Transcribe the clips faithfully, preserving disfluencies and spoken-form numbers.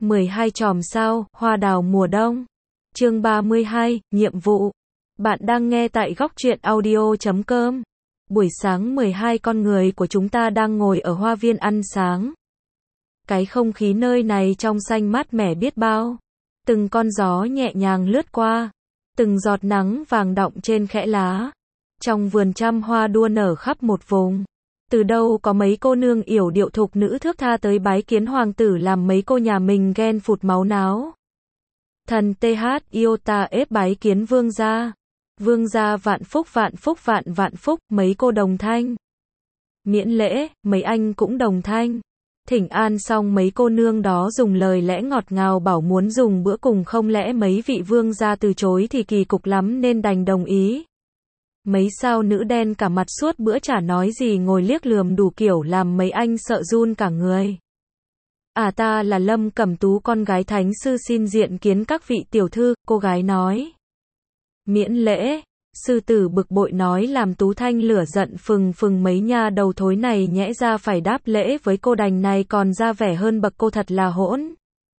mười hai chòm sao, hoa đào mùa đông. Chương ba mươi hai, nhiệm vụ. Bạn đang nghe tại góc truyện audio chấm com. Buổi sáng mười hai con người của chúng ta đang ngồi ở hoa viên ăn sáng. Cái không khí nơi này trong xanh mát mẻ biết bao. Từng con gió nhẹ nhàng lướt qua. Từng giọt nắng vàng đọng trên khẽ lá. Trong vườn trăm hoa đua nở khắp một vùng. Từ đâu có mấy cô nương yểu điệu thục nữ thước tha tới bái kiến hoàng tử làm mấy cô nhà mình ghen phụt máu náo. Thần tê hát iota ép bái kiến vương gia. Vương gia vạn phúc vạn phúc vạn vạn phúc, mấy cô đồng thanh. Miễn lễ, mấy anh cũng đồng thanh. Thỉnh an xong mấy cô nương đó dùng lời lẽ ngọt ngào bảo muốn dùng bữa cùng, không lẽ mấy vị vương gia từ chối thì kỳ cục lắm nên đành đồng ý. Mấy sao nữ đen cả mặt suốt bữa chả nói gì, ngồi liếc lườm đủ kiểu làm mấy anh sợ run cả người. À, ta là Lâm Cẩm Tú, con gái thánh sư, xin diện kiến các vị tiểu thư, cô gái nói. Miễn lễ. Sư tử bực bội nói làm Tú Thanh lửa giận phừng phừng, mấy nha đầu thối này nhẽ ra phải đáp lễ với cô đành này còn ra vẻ hơn bậc cô, thật là hỗn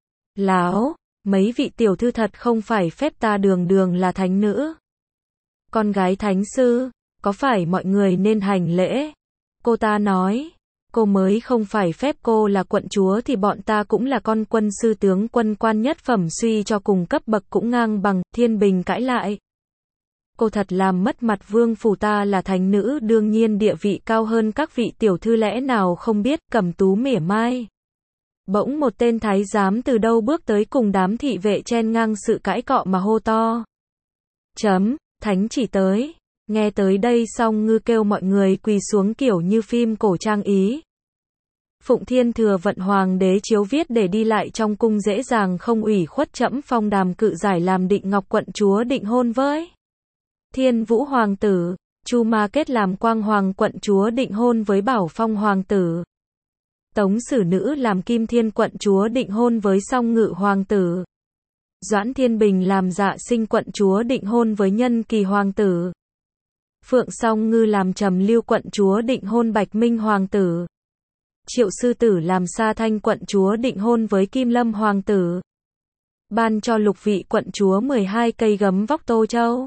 láo. Mấy vị tiểu thư thật không phải phép, ta đường đường là thánh nữ, con gái thánh sư, có phải mọi người nên hành lễ? Cô ta nói, cô mới không phải phép, cô là quận chúa thì bọn ta cũng là con quân sư tướng quân quan nhất phẩm, suy cho cùng cấp bậc cũng ngang bằng. Thiên Bình cãi lại. Cô thật làm mất mặt vương phủ, ta là thánh nữ đương nhiên địa vị cao hơn các vị tiểu thư, lẽ nào không biết? Cẩm Tú mỉa mai. Bỗng một tên thái giám từ đâu bước tới cùng đám thị vệ chen ngang sự cãi cọ mà hô to. Chấm. Thánh chỉ tới. Nghe tới đây xong ngư kêu mọi người quỳ xuống kiểu như phim cổ trang Ý. Phụng Thiên thừa vận hoàng đế chiếu viết để đi lại trong cung dễ dàng không ủy khuất, trẫm phong đàm cự giải làm Định Ngọc quận chúa định hôn với Thiên Vũ hoàng tử. Chu Ma Kết làm Quang Hoàng quận chúa định hôn với Bảo Phong hoàng tử. Tống Sử Nữ làm Kim Thiên quận chúa định hôn với Song Ngự hoàng tử. Doãn Thiên Bình làm Dạ Sinh quận chúa định hôn với Nhân Kỳ hoàng tử. Phượng Song Ngư làm Trầm Lưu quận chúa định hôn Bạch Minh hoàng tử. Triệu Sư Tử làm Sa Thanh quận chúa định hôn với Kim Lâm hoàng tử. Ban cho lục vị quận chúa mười hai cây gấm vóc Tô Châu,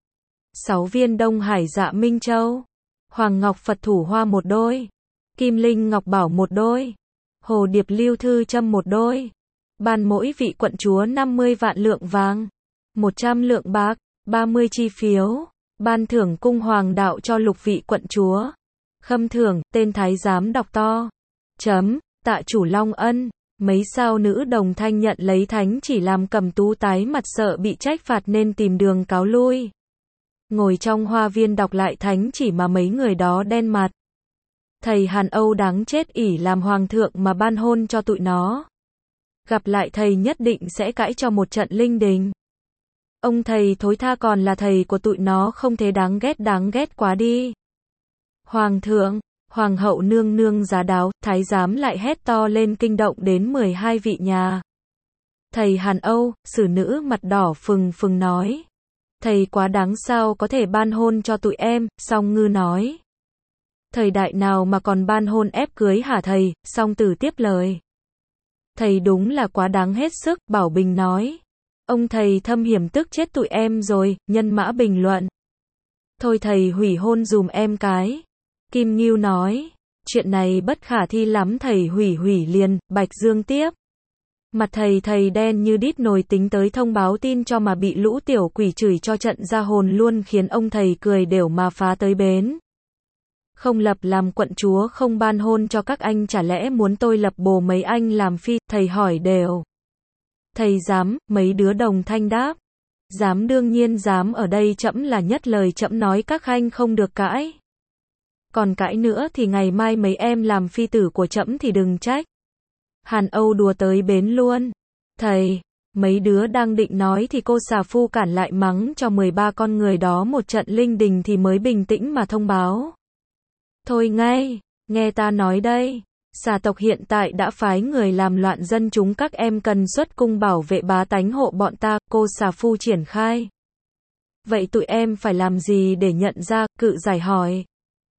sáu viên Đông Hải Dạ Minh Châu, Hoàng Ngọc Phật Thủ Hoa một đôi, Kim Linh Ngọc Bảo một đôi, Hồ Điệp Lưu Thư Châm một đôi. Ban mỗi vị quận chúa năm mươi vạn lượng vàng, một trăm lượng bạc, ba mươi chi phiếu. Ban thưởng cung hoàng đạo cho lục vị quận chúa. Khâm thưởng, tên thái giám đọc to. Chấm, tạ chủ Long ân. Mấy sao nữ đồng thanh nhận lấy thánh chỉ làm Cẩm Tú tái mặt sợ bị trách phạt nên tìm đường cáo lui. Ngồi trong hoa viên đọc lại thánh chỉ mà mấy người đó đen mặt. Thầy Hàn Âu đáng chết, ỷ làm hoàng thượng mà ban hôn cho tụi nó. Gặp lại thầy nhất định sẽ cãi cho một trận linh đình. Ông thầy thối tha còn là thầy của tụi nó, không thế đáng ghét, đáng ghét quá đi. Hoàng thượng, hoàng hậu nương nương giá đáo, thái giám lại hét to lên kinh động đến mười hai vị nhà. Thầy Hàn Âu, Sử Nữ mặt đỏ phừng phừng nói. Thầy quá đáng, sao có thể ban hôn cho tụi em? Song Ngư nói. Thời đại nào mà còn ban hôn ép cưới hả thầy? Song Tử tiếp lời. Thầy đúng là quá đáng hết sức. Bảo Bình nói. Ông thầy thâm hiểm tức chết tụi em rồi. Nhân Mã bình luận. Thôi thầy hủy hôn dùm em cái. Kim Ngưu nói. Chuyện này bất khả thi lắm, thầy hủy hủy liền. Bạch Dương tiếp. Mặt thầy thầy đen như đít nồi, tính tới thông báo tin cho mà bị lũ tiểu quỷ chửi cho trận ra hồn luôn, khiến ông thầy cười đều mà phá tới bến. Không lập làm quận chúa, không ban hôn cho các anh, chả lẽ muốn tôi lập bồ mấy anh làm phi? Thầy hỏi đều. Thầy dám, mấy đứa đồng thanh đáp. Dám, đương nhiên dám, ở đây trẫm là nhất lời, trẫm nói các khanh không được cãi. Còn cãi nữa thì ngày mai mấy em làm phi tử của trẫm thì đừng trách. Hàn Âu đùa tới bến luôn. Thầy, mấy đứa đang định nói thì cô xà phu cản lại mắng cho mười ba con người đó một trận linh đình thì mới bình tĩnh mà thông báo. Thôi ngay, nghe ta nói đây. Xà tộc hiện tại đã phái người làm loạn dân chúng, các em cần xuất cung bảo vệ bá tánh hộ bọn ta. Cô xà phu triển khai. Vậy tụi em phải làm gì để nhận ra? Cự giải hỏi.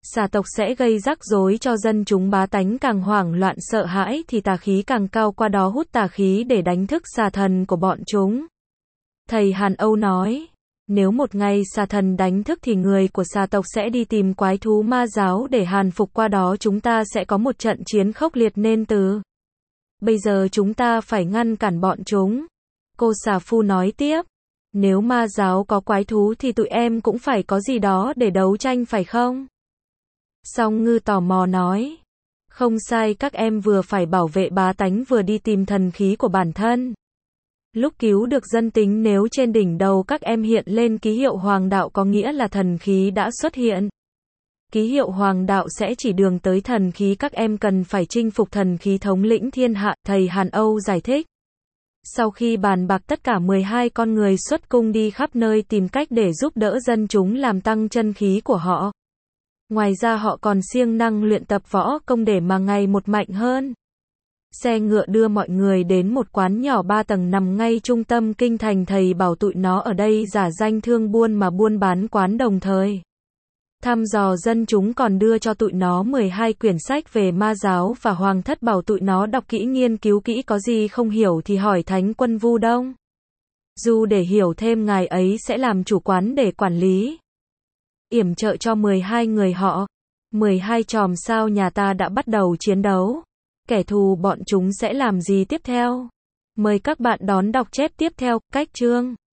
Xà tộc sẽ gây rắc rối cho dân chúng, bá tánh càng hoảng loạn sợ hãi thì tà khí càng cao, qua đó hút tà khí để đánh thức xà thần của bọn chúng. Thầy Hàn Âu nói, nếu một ngày xà thần đánh thức thì người của xà tộc sẽ đi tìm quái thú ma giáo để hàn phục, qua đó chúng ta sẽ có một trận chiến khốc liệt nên từ. Bây giờ chúng ta phải ngăn cản bọn chúng. Cô xà phu nói tiếp, nếu ma giáo có quái thú thì tụi em cũng phải có gì đó để đấu tranh phải không? Song Ngư tò mò nói, không sai, các em vừa phải bảo vệ bá tánh vừa đi tìm thần khí của bản thân. Lúc cứu được dân tính, nếu trên đỉnh đầu các em hiện lên ký hiệu hoàng đạo có nghĩa là thần khí đã xuất hiện. Ký hiệu hoàng đạo sẽ chỉ đường tới thần khí, các em cần phải chinh phục thần khí thống lĩnh thiên hạ, thầy Hàn Âu giải thích. Sau khi bàn bạc, tất cả mười hai con người xuất cung đi khắp nơi tìm cách để giúp đỡ dân chúng làm tăng chân khí của họ. Ngoài ra họ còn siêng năng luyện tập võ công để mà ngày một mạnh hơn. Xe ngựa đưa mọi người đến một quán nhỏ ba tầng nằm ngay trung tâm kinh thành, thầy bảo tụi nó ở đây giả danh thương buôn mà buôn bán quán, đồng thời thăm dò dân chúng, còn đưa cho tụi nó mười hai quyển sách về ma giáo và hoàng thất, bảo tụi nó đọc kỹ nghiên cứu kỹ, có gì không hiểu thì hỏi Thánh quân Vu Đông Du để hiểu thêm, ngài ấy sẽ làm chủ quán để quản lý, yểm trợ cho mười hai người họ. mười hai chòm sao nhà ta đã bắt đầu chiến đấu. Kẻ thù bọn chúng sẽ làm gì tiếp theo? Mời các bạn đón đọc chép tiếp theo. Cách chương